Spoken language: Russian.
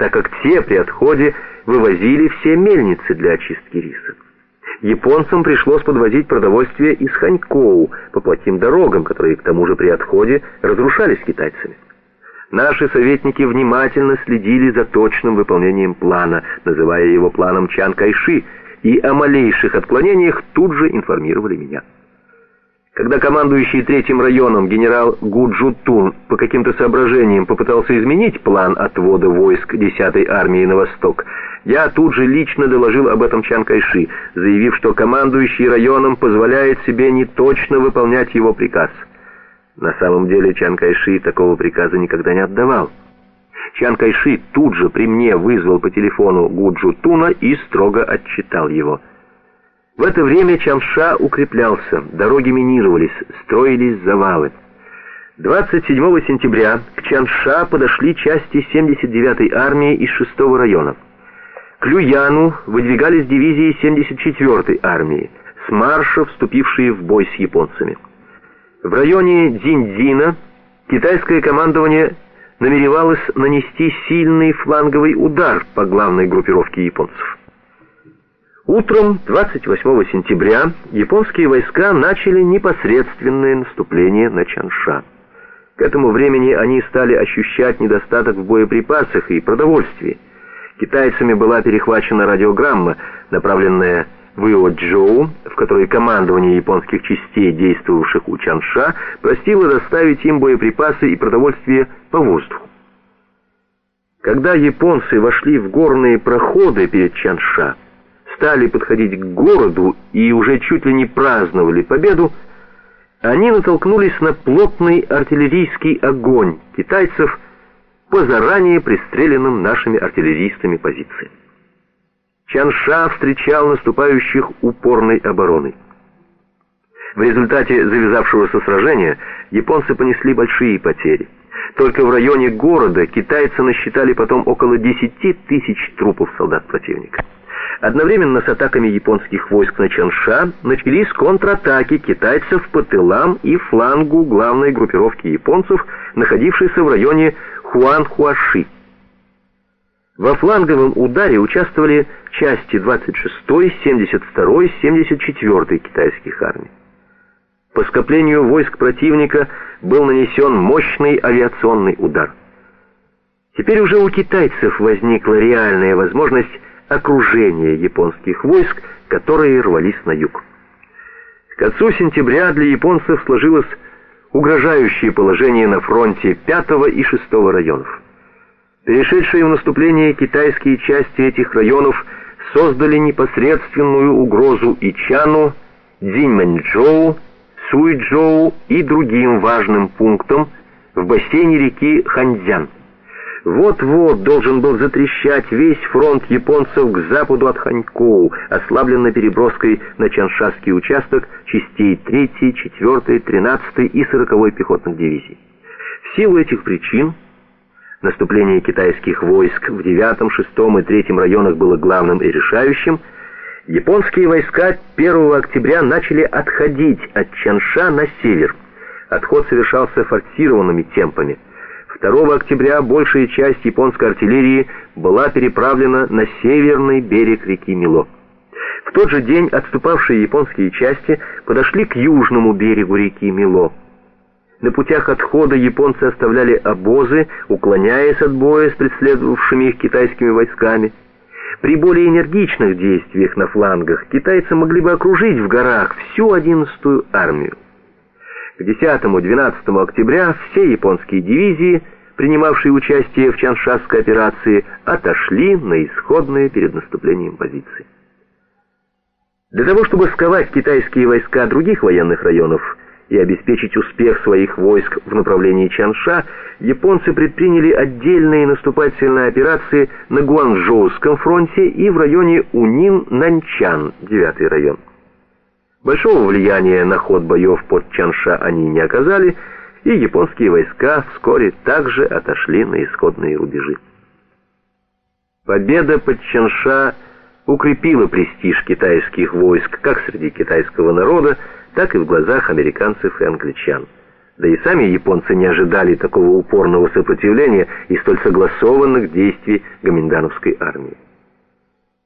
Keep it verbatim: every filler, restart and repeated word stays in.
так как те при отходе вывозили все мельницы для очистки риса. Японцам пришлось подвозить продовольствие из Ханькоу по плохим дорогам, которые к тому же при отходе разрушались китайцами. Наши советники внимательно следили за точным выполнением плана, называя его планом Чан Кайши, и о малейших отклонениях тут же информировали меня. Когда командующий третьим районом генерал Гу Джутун по каким-то соображениям попытался изменить план отвода войск десятой армии на восток, я тут же лично доложил об этом Чан Кайши, заявив, что командующий районом позволяет себе неточно выполнять его приказ. На самом деле Чан Кайши такого приказа никогда не отдавал. Чан Кайши тут же при мне вызвал по телефону Гу Джутуна и строго отчитал его. В это время Чанша укреплялся, дороги минировались, строились завалы. двадцать седьмого сентября к Чанша подошли части семьдесят девятой армии из шестого района. К Люяну выдвигались дивизии семьдесят четвёртой армии, с марша вступившие в бой с японцами. В районе Дзиньцзина китайское командование намеревалось нанести сильный фланговый удар по главной группировке японцев. Утром двадцать восьмого сентября японские войска начали непосредственное наступление на Чанша. К этому времени они стали ощущать недостаток в боеприпасах и продовольствии. Китайцами была перехвачена радиограмма, направленная в Иоджоу, в которой командование японских частей, действовавших у Чанша, просило доставить им боеприпасы и продовольствие по воздуху. Когда японцы вошли в горные проходы перед Чанша, стали подходить к городу и уже чуть ли не праздновали победу, они натолкнулись на плотный артиллерийский огонь китайцев по заранее пристреленным нашими артиллеристами позициям. Чанша встречал наступающих упорной обороной. В результате завязавшегося сражения японцы понесли большие потери. Только в районе города китайцы насчитали потом около десяти тысяч трупов солдат противника. Одновременно с атаками японских войск на Чанша начались контратаки китайцев по тылам и флангу главной группировки японцев, находившейся в районе Хуанхуаши. Во фланговом ударе участвовали части двадцать шестой, семьдесят второй, семьдесят четвёртой китайских армий. По скоплению войск противника был нанесен мощный авиационный удар. Теперь уже у китайцев возникла реальная возможность окружения японских войск, которые рвались на юг. К концу сентября для японцев сложилось угрожающее положение на фронте пятого и шестого районов. Перешедшие в наступление китайские части этих районов создали непосредственную угрозу Ичану, Дзиньмэнчжоу, Суйчжоу и другим важным пунктам в бассейне реки Ханьцзян. Вот-вот должен был затрещать весь фронт японцев к западу от Ханькоу, ослабленный переброской на Чаншаский участок частей третьей, четвёртой, тринадцатой и сороковой пехотных дивизий. В силу этих причин наступление китайских войск в девятом, шестом и третьем районах было главным и решающим. Японские войска первого октября начали отходить от Чанша на север. Отход совершался форсированными темпами. второго октября большая часть японской артиллерии была переправлена на северный берег реки Мило. В тот же день отступавшие японские части подошли к южному берегу реки Мило. На путях отхода японцы оставляли обозы, уклоняясь от боя с преследовавшими их китайскими войсками. При более энергичных действиях на флангах китайцы могли бы окружить в горах всю одиннадцатую армию. К десятому-двенадцатому октября все японские дивизии, принимавшие участие в Чаншасской операции, отошли на исходные перед наступлением позиции. Для того, чтобы сковать китайские войска других военных районов и обеспечить успех своих войск в направлении Чанша, японцы предприняли отдельные наступательные операции на Гуанчжоуском фронте и в районе Унин-Наньчан, девятый район. Большого влияния на ход боев под Чанша они не оказали, и японские войска вскоре также отошли на исходные рубежи. Победа под Чанша укрепила престиж китайских войск как среди китайского народа, так и в глазах американцев и англичан. Да и сами японцы не ожидали такого упорного сопротивления и столь согласованных действий гоминдановской армии.